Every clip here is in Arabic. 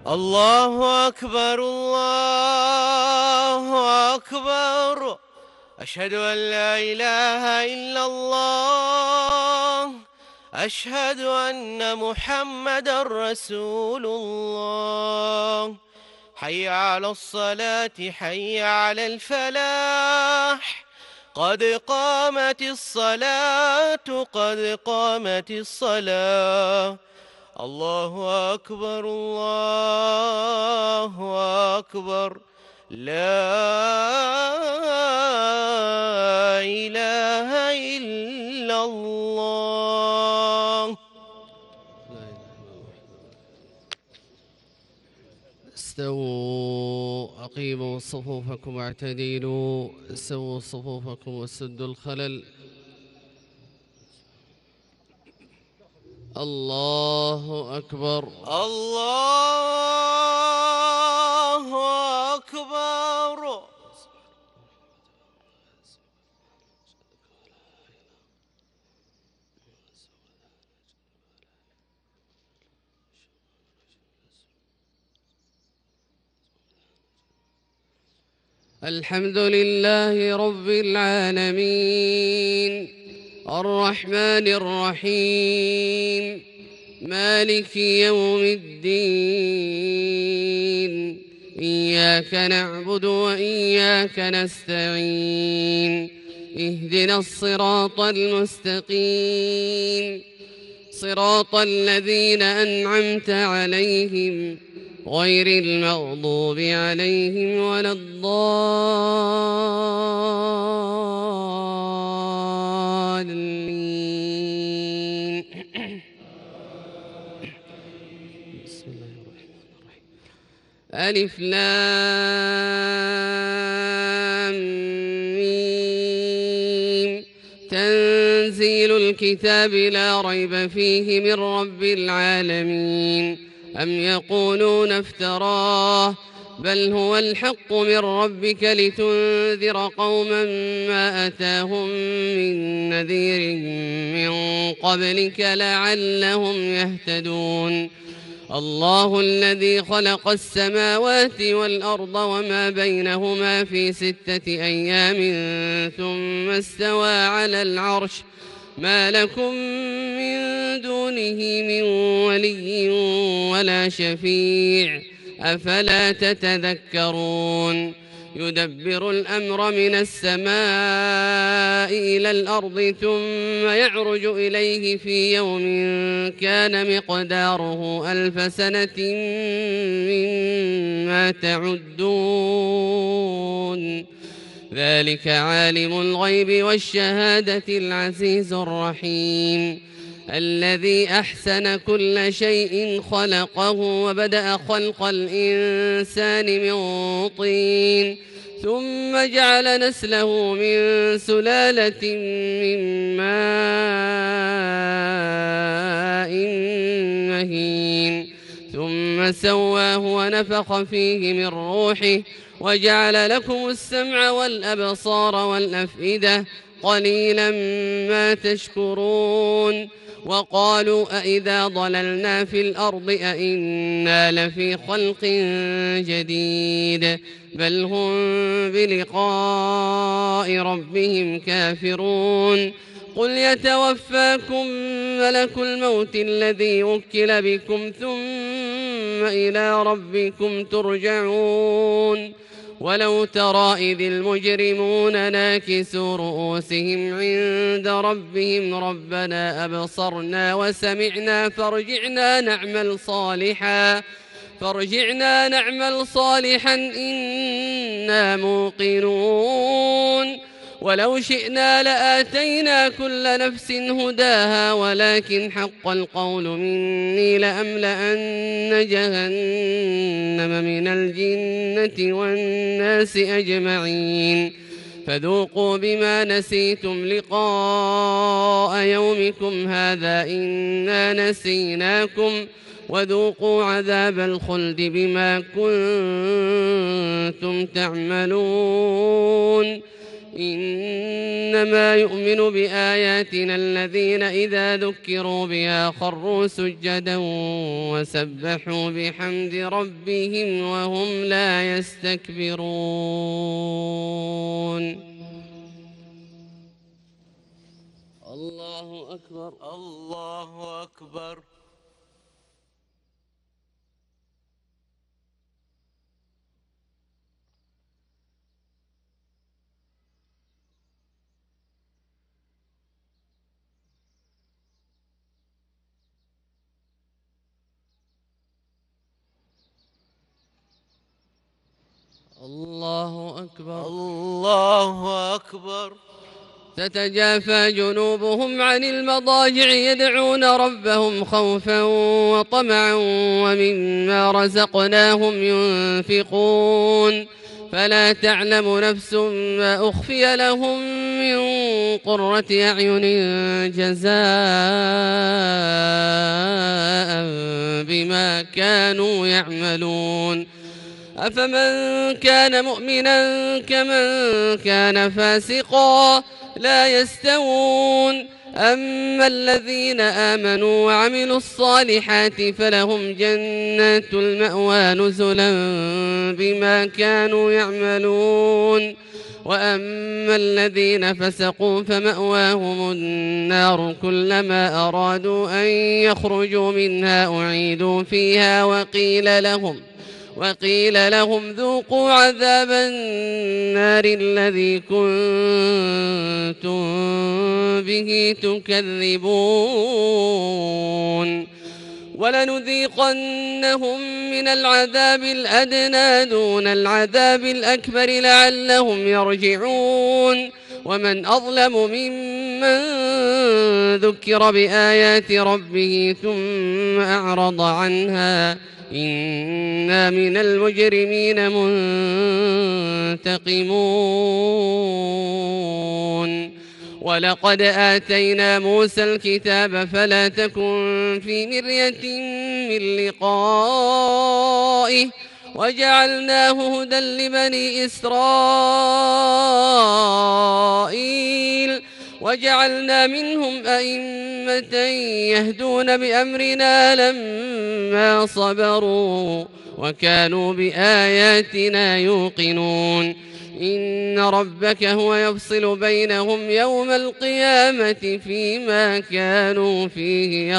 الله أكبر الله أكبر. أشهد أن لا إله إلا الله. أشهد أن محمدا رسول الله. حي على الصلاة حي على الفلاح. قد قامت الصلاة قد قامت الصلاة. الله أكبر الله أكبر. لا إله إلا الله. استووا أقيموا صفوفكم واعتدلوا. سووا صفوفكم وسدوا الخلل. الله أكبر الله أكبر. الحمد لله رب العالمين الرحمن الرحيم مالك يوم الدين. إياك نعبد وإياك نستعين. اهدنا الصراط المستقيم صراط الذين أنعمت عليهم غير المغضوب عليهم ولا الضالين. بسم الله الرحمن الرحيم. ألف لام ميم. تنزيل الكتاب لا ريب فيه من رب العالمين. أم يقولون افتراه بل هو الحق من ربك لتنذر قوما ما أتاهم من نذير من قبلك لعلهم يهتدون. الله الذي خلق السماوات والأرض وما بينهما في 6 أيام ثم استوى على العرش. ما لكم من دونه من ولي ولا شفيع أفلا تتذكرون. يدبر الأمر من السماء إلى الأرض ثم يعرج إليه في يوم كان مقداره 1000 سنة مما تعدون. ذلك عالم الغيب والشهادة العزيز الرحيم الذي أحسن كل شيء خلقه وبدأ خلق الإنسان من طين ثم جعل نسله من سلالة من ماء مهين ثم سواه ونفخ فيه من روحه وجعل لكم السمع والأبصار والأفئدة قليلا ما تشكرون. وقالوا أإذا ضللنا في الأرض أإنا لفي خلق جديد بل هم بلقاء ربهم كافرون. قل يتوفاكم ملك الموت الذي وكل بكم ثم إلى ربكم ترجعون. ولو ترى إذ المجرمون ناكسوا رؤوسهم عند ربهم ربنا أبصرنا وسمعنا فارجعنا نعمل صالحا إنا موقنون. ولو شئنا لآتينا كل نفس هداها ولكن حق القول مني لأملأن جهنم من الجنة والناس أجمعين. فذوقوا بما نسيتم لقاء يومكم هذا إنا نسيناكم وذوقوا عذاب الخلد بما كنتم تعملون. إنما يؤمن بآياتنا الذين إذا ذكروا بها خروا سجدا وسبحوا بحمد ربهم وهم لا يستكبرون. الله أكبر. الله أكبر. الله أكبر. الله أكبر. تتجافى جنوبهم عن المضاجع يدعون ربهم خوفا وطمعا ومما رزقناهم ينفقون فلا تعلم نفس ما أخفي لهم من قرة أعين جزاء بما كانوا يعملون. أفمن كان مؤمنا كمن كان فاسقا لا يستوون. أما الذين آمنوا وعملوا الصالحات فلهم جنات المأوى نزلا بما كانوا يعملون. وأما الذين فسقوا فمأواهم النار كلما أرادوا أن يخرجوا منها أعيدوا فيها وقيل لهم ذوقوا عذاب النار الذي كنتم به تكذبون. ولنذيقنهم من العذاب الأدنى دون العذاب الأكبر لعلهم يرجعون. ومن أظلم ممن ذكر بآيات ربه ثم أعرض عنها إنا من المجرمين منتقمون. ولقد آتينا موسى الكتاب فلا تكن في مرية من لقائه وجعلناه هدى لبني إسرائيل وجعلنا منهم أئمة يهدون بأمرنا لما صبروا وكانوا بآياتنا يوقنون. إن ربك هو يفصل بينهم يوم القيامة فيما كانوا فيه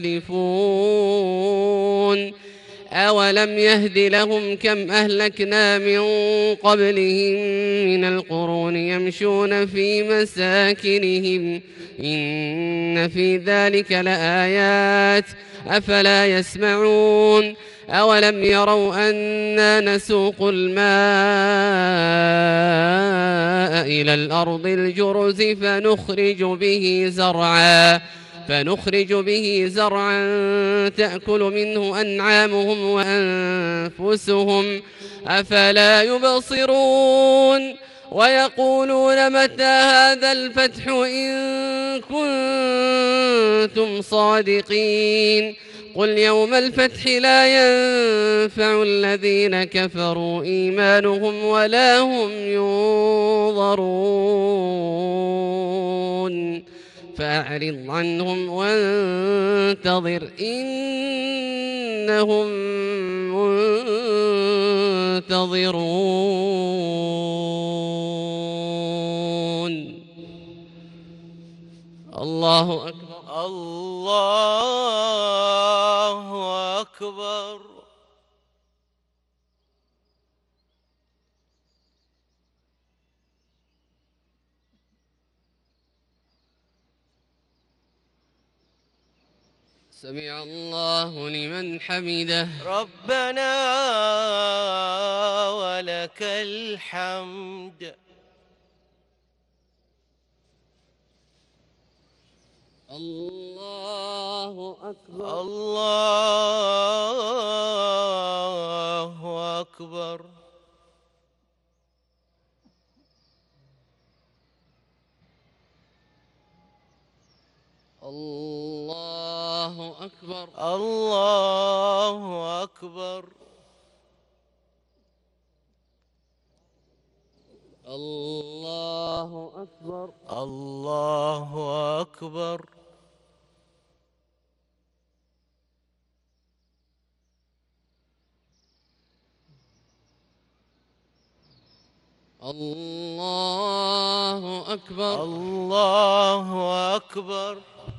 يختلفون. أولم يهد لهم كم أهلكنا من قبلهم من القرون يمشون في مساكنهم إن في ذلك لآيات أفلا يسمعون. أولم يروا أنا نسوق الماء إلى الأرض الجرز فنخرج به زرعا تأكل منه أنعامهم وأنفسهم أفلا يبصرون. ويقولون متى هذا الفتح إن كنتم صادقين. قل يوم الفتح لا ينفع الذين كفروا إيمانهم ولا هم ينظرون. فأعرض عنهم وانتظر إنهم منتظرون. الله أكبر. الله أكبر. سمع الله لمن حمده. ربنا ولك الحمد. الله أكبر. الله أكبر. الله أكبر. الله أكبر. الله أكبر. الله أكبر. الله أكبر. الله أكبر.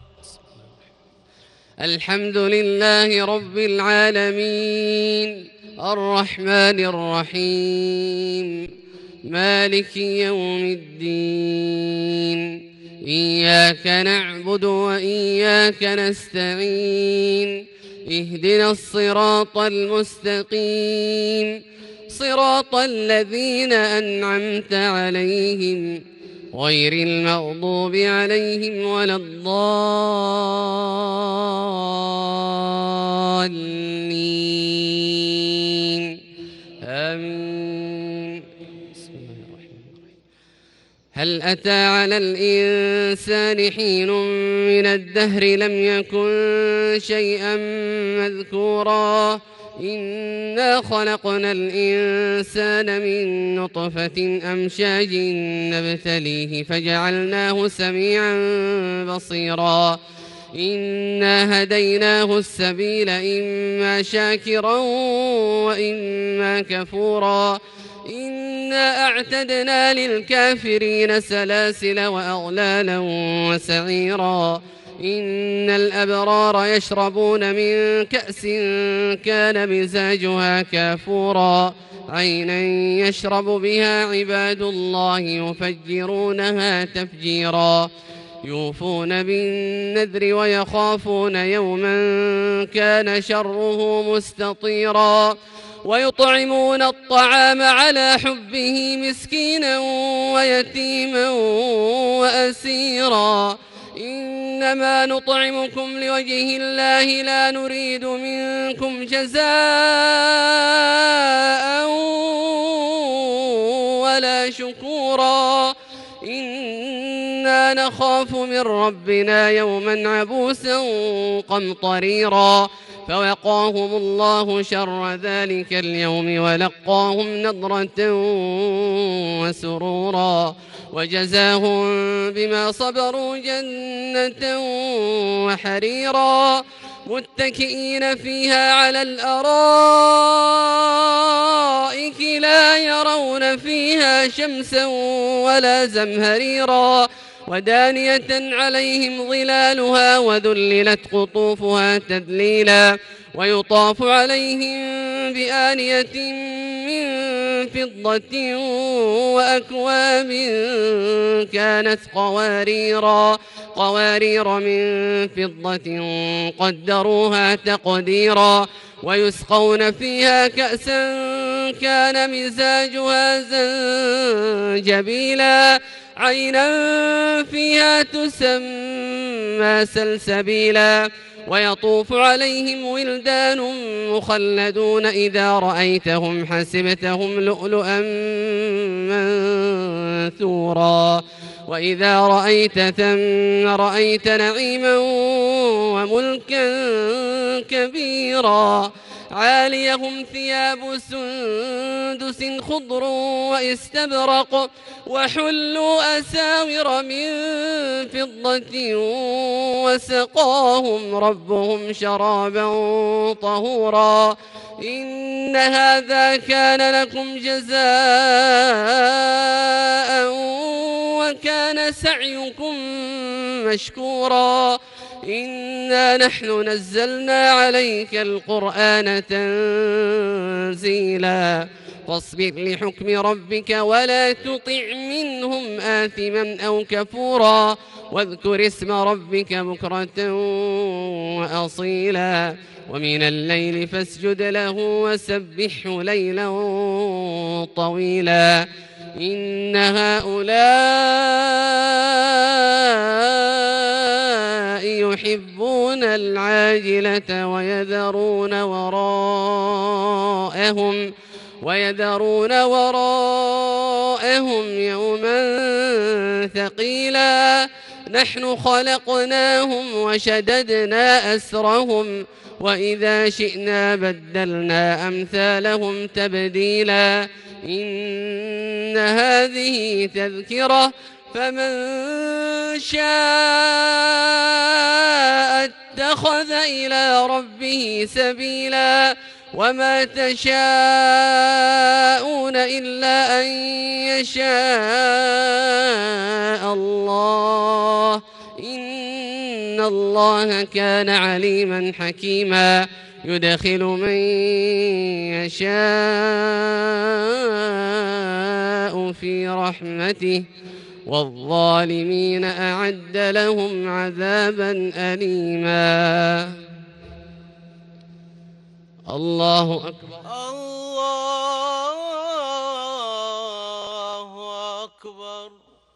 الحمد لله رب العالمين الرحمن الرحيم مالك يوم الدين إياك نعبد وإياك نستعين اهدنا الصراط المستقيم صراط الذين أنعمت عليهم غير المغضوب عليهم ولا الضالين آمين. بسم الله الرحمن الرحيم. هل أتى على الإنسان حين من الدهر لم يكن شيئا مذكورا إنا خلقنا الإنسان من نطفة أمشاج نبتليه فجعلناه سميعا بصيرا إنا هديناه السبيل إما شاكرا وإما كفورا إنا أعتدنا للكافرين سلاسل وأغلالا وسعيرا إن الأبرار يشربون من كأس كان مزاجها كافورا عينا يشرب بها عباد الله يفجرونها تفجيرا يوفون بالنذر ويخافون يوما كان شره مستطيرا ويطعمون الطعام على حبه مسكينا ويتيما وأسيرا إنما نطعمكم لوجه الله لا نريد منكم جزاء ولا شكورا إنا نخاف من ربنا يوما عبوسا قمطريرا فوقاهم الله شر ذلك اليوم ولقاهم نضرة وسرورا وجزاهم بما صبروا جنة وحريرا متكئين فيها على الأرائك لا يرون فيها شمسا ولا زمهريرا ودانية عليهم ظلالها وذللت قطوفها تذليلا ويطاف عليهم بآنية من فضة وأكواب كانت قوارير من فضة قدروها تقديرا ويسقون فيها كأسا كان مزاجها زنجبيلا عينا فيها تسمى سلسبيلا ويطوف عليهم ولدان مخلدون إذا رأيتهم حسبتهم لؤلؤا منثورا وإذا رأيت ثم رأيت نعيما وملكا كبيرا عاليهم ثياب سندس خضر واستبرق وحلوا أساور من فضة وسقاهم ربهم شرابا طهورا إن هذا كان لكم جزاء وكان سعيكم مشكورا إنا نحن نزلنا عليك القرآن تنزيلا فاصبر لحكم ربك ولا تطع منهم آثما أو كفورا واذكر اسم ربك بكرة وأصيلا ومن الليل فاسجد له وسبحه ليلا طويلا إن هؤلاء يحبون العاجلة ويذرون وراءهم يوما ثقيلا نحن خلقناهم وشددنا أسرهم وإذا شئنا بدلنا أمثالهم تبديلا إن إن هذه تذكرة فمن شاء اتخذ إلى ربه سبيلا وما تشاءون إلا أن يشاء الله إن الله كان عليما حكيما يدخل من يشاء في رحمته والظالمين أعد لهم عذابا أليما. الله أكبر. الله أكبر.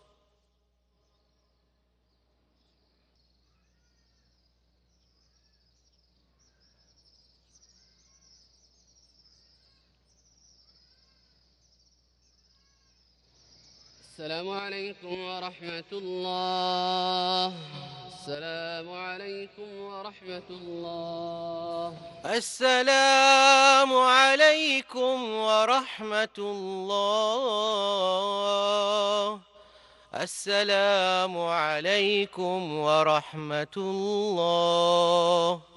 السلام عليكم ورحمة الله. السلام عليكم ورحمة الله. السلام عليكم ورحمة الله. السلام عليكم ورحمة الله.